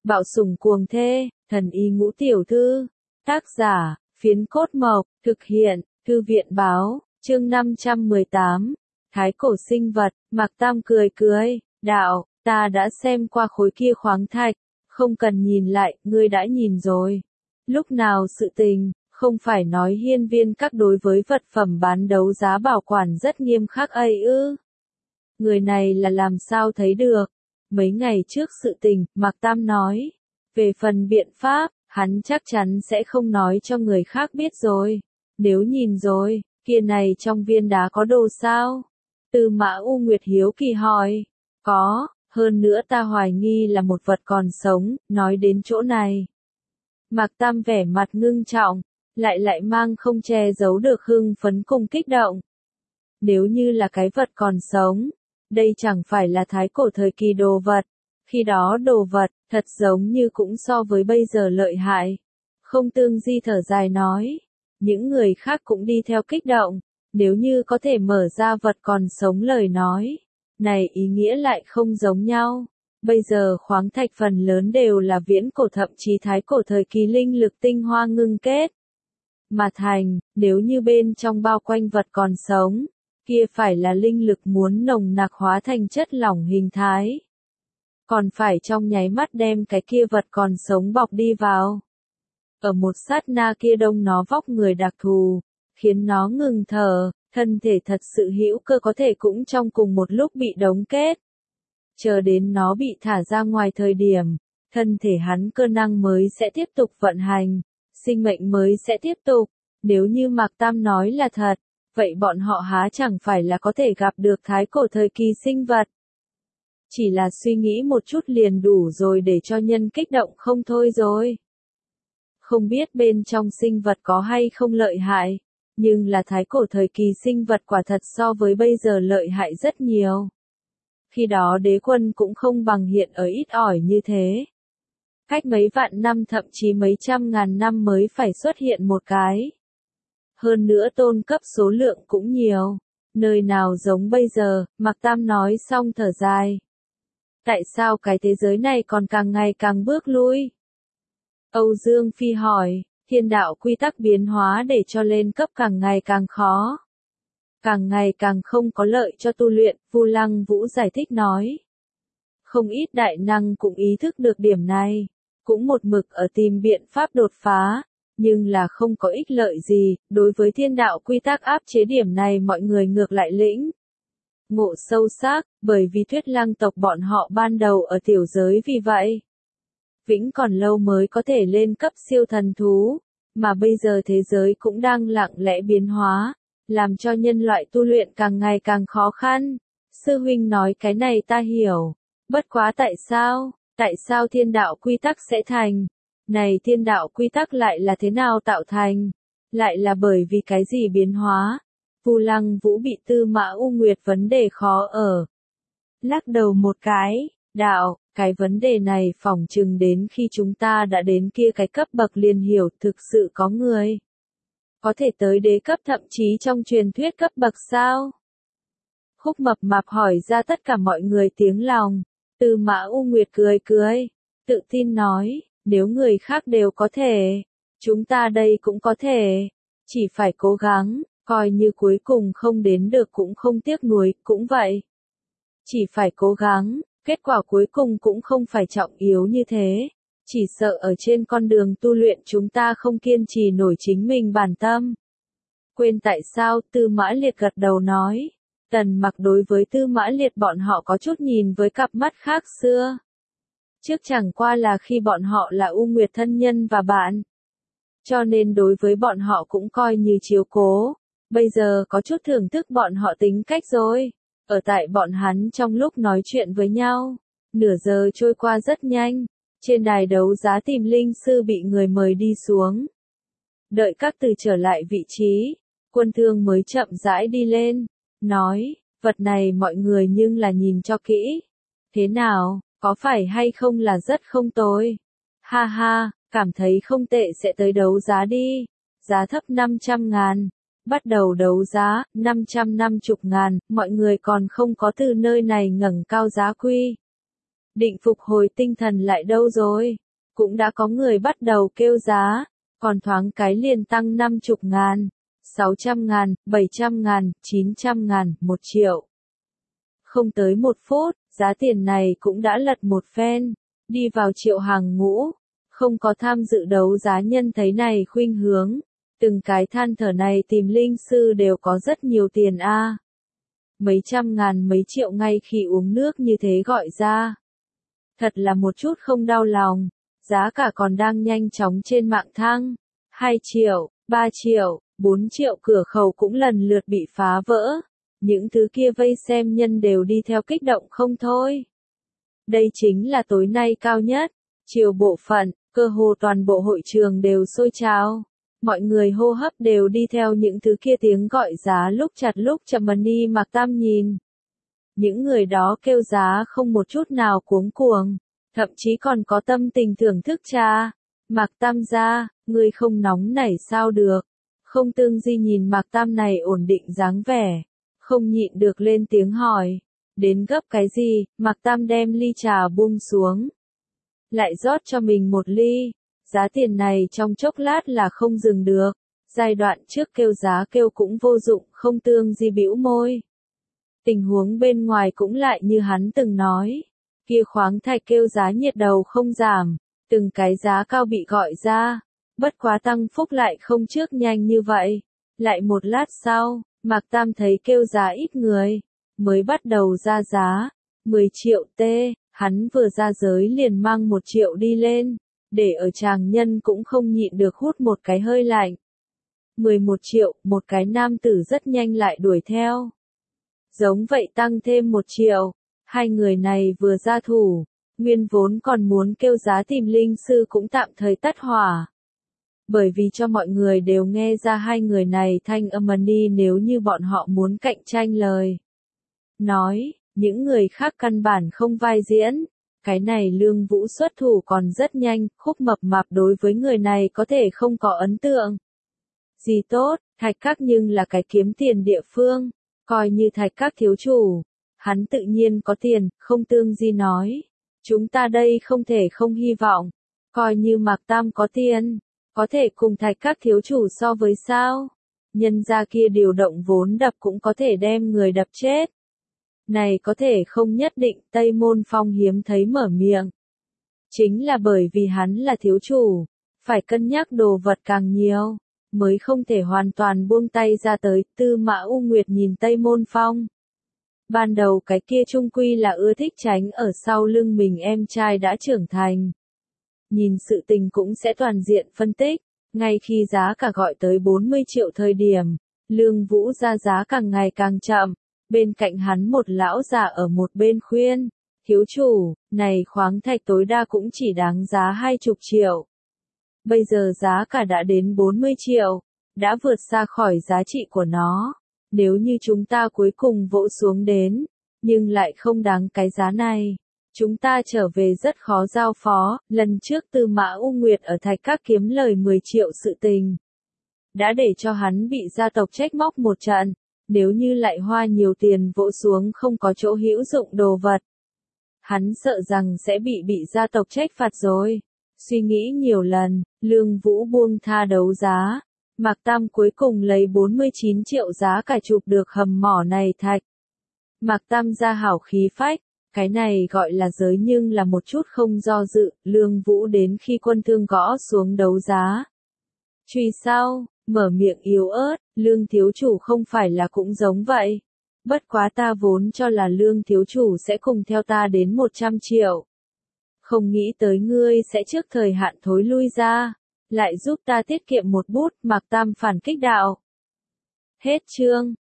Bạo sủng cuồng thê, thần y ngũ tiểu thư. Tác giả, Phiến Cốt Mộc, thực hiện, Thư viện báo, chương 518. Thái cổ sinh vật, Mạc Tam cười cười, đạo, ta đã xem qua khối kia khoáng thạch, không cần nhìn lại, ngươi đã nhìn rồi. Lúc nào sự tình, không phải nói hiên viên các đối với vật phẩm bán đấu giá bảo quản rất nghiêm khắc ấy ư. Người này là làm sao thấy được. Mấy ngày trước sự tình, Mạc Tam nói. Về phần biện pháp, hắn chắc chắn sẽ không nói cho người khác biết rồi. Nếu nhìn rồi, kia này trong viên đá có đồ sao? Tư Mã U Nguyệt hiếu kỳ hỏi. Có, hơn nữa ta hoài nghi là một vật còn sống, nói đến chỗ này. Mạc Tam vẻ mặt ngưng trọng, lại mang không che giấu được hưng phấn cùng kích động. Nếu như là cái vật còn sống, đây chẳng phải là thái cổ thời kỳ đồ vật. Khi đó đồ vật, thật giống như cũng so với bây giờ lợi hại. Không Tương Di thở dài nói. Những người khác cũng đi theo kích động. Nếu như có thể mở ra vật còn sống lời nói. Này ý nghĩa lại không giống nhau. Bây giờ khoáng thạch phần lớn đều là viễn cổ thậm chí thái cổ thời kỳ linh lực tinh hoa ngưng kết. Mà thành, nếu như bên trong bao quanh vật còn sống, kia phải là linh lực muốn nồng nặc hóa thành chất lỏng hình thái. Còn phải trong nháy mắt đem cái kia vật còn sống bọc đi vào. Ở một sát na kia đông nó vóc người đặc thù, khiến nó ngừng thở, thân thể thật sự hữu cơ có thể cũng trong cùng một lúc bị đóng kết. Chờ đến nó bị thả ra ngoài thời điểm, thân thể hắn cơ năng mới sẽ tiếp tục vận hành, sinh mệnh mới sẽ tiếp tục. Nếu như Mạc Tam nói là thật, vậy bọn họ há chẳng phải là có thể gặp được thái cổ thời kỳ sinh vật. Chỉ là suy nghĩ một chút liền đủ rồi để cho nhân kích động không thôi rồi. Không biết bên trong sinh vật có hay không lợi hại, nhưng là thái cổ thời kỳ sinh vật quả thật so với bây giờ lợi hại rất nhiều. Khi đó đế quân cũng không bằng hiện ở ít ỏi như thế. Cách mấy vạn năm thậm chí mấy trăm ngàn năm mới phải xuất hiện một cái. Hơn nữa tôn cấp số lượng cũng nhiều. Nơi nào giống bây giờ, Mạc Tam nói xong thở dài. Tại sao cái thế giới này còn càng ngày càng bước lui? Âu Dương Phi hỏi, thiên đạo quy tắc biến hóa để cho lên cấp càng ngày càng khó. Càng ngày càng không có lợi cho tu luyện, Vu Lăng Vũ giải thích nói. Không ít đại năng cũng ý thức được điểm này, cũng một mực ở tìm biện pháp đột phá, nhưng là không có ích lợi gì, đối với thiên đạo quy tắc áp chế điểm này mọi người ngược lại lĩnh. Ngộ sâu sắc, bởi vì Thuyết Lăng tộc bọn họ ban đầu ở tiểu giới vì vậy. Vĩnh còn lâu mới có thể lên cấp siêu thần thú, mà bây giờ thế giới cũng đang lặng lẽ biến hóa, làm cho nhân loại tu luyện càng ngày càng khó khăn. Sư huynh nói cái này ta hiểu, bất quá tại sao thiên đạo quy tắc sẽ thành? Này thiên đạo quy tắc lại là thế nào tạo thành? Lại là bởi vì cái gì biến hóa? Vu Lăng Vũ bị Tư Mã U Nguyệt vấn đề khó ở. Lắc đầu một cái, đạo, cái vấn đề này phỏng chừng đến khi chúng ta đã đến kia cái cấp bậc liền hiểu thực sự có người. Có thể tới đế cấp thậm chí trong truyền thuyết cấp bậc sao? Khúc Mập Mạp hỏi ra tất cả mọi người tiếng lòng. Tư Mã U Nguyệt cười cười, tự tin nói, nếu người khác đều có thể, chúng ta đây cũng có thể, chỉ phải cố gắng, coi như cuối cùng không đến được cũng không tiếc nuối, cũng vậy. Chỉ phải cố gắng, kết quả cuối cùng cũng không phải trọng yếu như thế, chỉ sợ ở trên con đường tu luyện chúng ta không kiên trì nổi chính mình bản tâm. Quên tại sao, Tư Mã Liệt gật đầu nói. Tần Mặc đối với Tư Mã Liệt bọn họ có chút nhìn với cặp mắt khác xưa. Trước chẳng qua là khi bọn họ là U Nguyệt thân nhân và bạn. Cho nên đối với bọn họ cũng coi như chiếu cố. Bây giờ có chút thưởng thức bọn họ tính cách rồi. Ở tại bọn hắn trong lúc nói chuyện với nhau. Nửa giờ trôi qua rất nhanh. Trên đài đấu giá tìm linh sư bị người mời đi xuống. Đợi các từ trở lại vị trí. Quân Thương mới chậm rãi đi lên. Nói, vật này mọi người nhưng là nhìn cho kỹ. Thế nào, có phải hay không là rất không tồi? Ha ha, cảm thấy không tệ sẽ tới đấu giá đi. Giá thấp 500.000. Bắt đầu đấu giá, 550.000, mọi người còn không có từ nơi này ngẩng cao giá quy. Định phục hồi tinh thần lại đâu rồi? Cũng đã có người bắt đầu kêu giá, còn thoáng cái liền tăng 50.000, 600.000, 700.000, 900.000, 1 triệu. Không tới 1 phút, giá tiền này cũng đã lật một phen, đi vào triệu hàng ngũ. Không có tham dự đấu giá nhân thấy này khuynh hướng. Từng cái than thở này tìm linh sư đều có rất nhiều tiền a. Mấy trăm ngàn mấy triệu ngay khi uống nước như thế gọi ra. Thật là một chút không đau lòng. Giá cả còn đang nhanh chóng trên mạng thăng. 2 triệu, 3 triệu, 4 triệu cửa khẩu cũng lần lượt bị phá vỡ. Những thứ kia vây xem nhân đều đi theo kích động không thôi. Đây chính là tối nay cao nhất. Chiều bộ phận, cơ hồ toàn bộ hội trường đều sôi trào. Mọi người hô hấp đều đi theo những thứ kia tiếng gọi giá lúc chặt lúc chậm đi Mạc Tam nhìn. Những người đó kêu giá không một chút nào cuống cuồng, thậm chí còn có tâm tình thưởng thức trà. Mạc Tam gia, ngươi không nóng nảy sao được. Không Tương Di nhìn Mạc Tam này ổn định dáng vẻ, không nhịn được lên tiếng hỏi. Đến gấp cái gì? Mạc Tam đem ly trà buông xuống. Lại rót cho mình một ly. Giá tiền này trong chốc lát là không dừng được. Giai đoạn trước kêu giá kêu cũng vô dụng, Không Tương Di bĩu môi. Tình huống bên ngoài cũng lại như hắn từng nói. Kia khoáng thạch kêu giá nhiệt đầu không giảm. Từng cái giá cao bị gọi ra. Bất quá tăng phúc lại không trước nhanh như vậy. Lại một lát sau, Mạc Tam thấy kêu giá ít người. Mới bắt đầu ra giá. 10 triệu tê, hắn vừa ra giới liền mang 1 triệu đi lên. Để ở chàng nhân cũng không nhịn được hút một cái hơi lạnh. 11 triệu, một cái nam tử rất nhanh lại đuổi theo. Giống vậy tăng thêm 1 triệu. Hai người này vừa ra thủ. Nguyên vốn còn muốn kêu giá tìm linh sư cũng tạm thời tắt hỏa. Bởi vì cho mọi người đều nghe ra hai người này thanh âm đi nếu như bọn họ muốn cạnh tranh lời. Nói, những người khác căn bản không vai diễn. Cái này Lương Vũ xuất thủ còn rất nhanh, Khúc Mập Mạp đối với người này có thể không có ấn tượng. Gì tốt, Thạch Các nhưng là cái kiếm tiền địa phương, coi như Thạch Các thiếu chủ. Hắn tự nhiên có tiền, Không Tương Di nói. Chúng ta đây không thể không hy vọng. Coi như Mạc Tam có tiền, có thể cùng Thạch Các thiếu chủ so với sao? Nhân gia kia điều động vốn đập cũng có thể đem người đập chết. Này có thể không nhất định, Tây Môn Phong hiếm thấy mở miệng. Chính là bởi vì hắn là thiếu chủ, phải cân nhắc đồ vật càng nhiều, mới không thể hoàn toàn buông tay ra tới. Tư Mã U Nguyệt nhìn Tây Môn Phong. Ban đầu cái kia trung quy là ưa thích tránh ở sau lưng mình em trai đã trưởng thành. Nhìn sự tình cũng sẽ toàn diện phân tích, ngay khi giá cả gọi tới 40 triệu thời điểm, Lương Vũ ra giá càng ngày càng chậm. Bên cạnh hắn một lão già ở một bên khuyên, thiếu chủ, này khoáng thạch tối đa cũng chỉ đáng giá 20 triệu. Bây giờ giá cả đã đến 40 triệu, đã vượt xa khỏi giá trị của nó. Nếu như chúng ta cuối cùng vỗ xuống đến, nhưng lại không đáng cái giá này, chúng ta trở về rất khó giao phó. Lần trước Tư Mã U Nguyệt ở Thạch Các kiếm lời 10 triệu sự tình, đã để cho hắn bị gia tộc trách móc một trận. Nếu như lại hoa nhiều tiền vỗ xuống không có chỗ hữu dụng đồ vật, hắn sợ rằng sẽ bị gia tộc trách phạt rồi. Suy nghĩ nhiều lần, Lương Vũ buông tha đấu giá. Mạc Tam cuối cùng lấy 49 triệu giá cả chụp được hầm mỏ này thạch. Mạc Tam ra hảo khí phách, cái này gọi là giới nhưng là một chút không do dự. Lương Vũ đến khi Quân Thương gõ xuống đấu giá. Truy sau, mở miệng yếu ớt, Lương thiếu chủ không phải là cũng giống vậy. Bất quá ta vốn cho là Lương thiếu chủ sẽ cùng theo ta đến 100 triệu. Không nghĩ tới ngươi sẽ trước thời hạn thối lui ra, lại giúp ta tiết kiệm một bút. Mạc Tam phản kích đạo. Hết chương.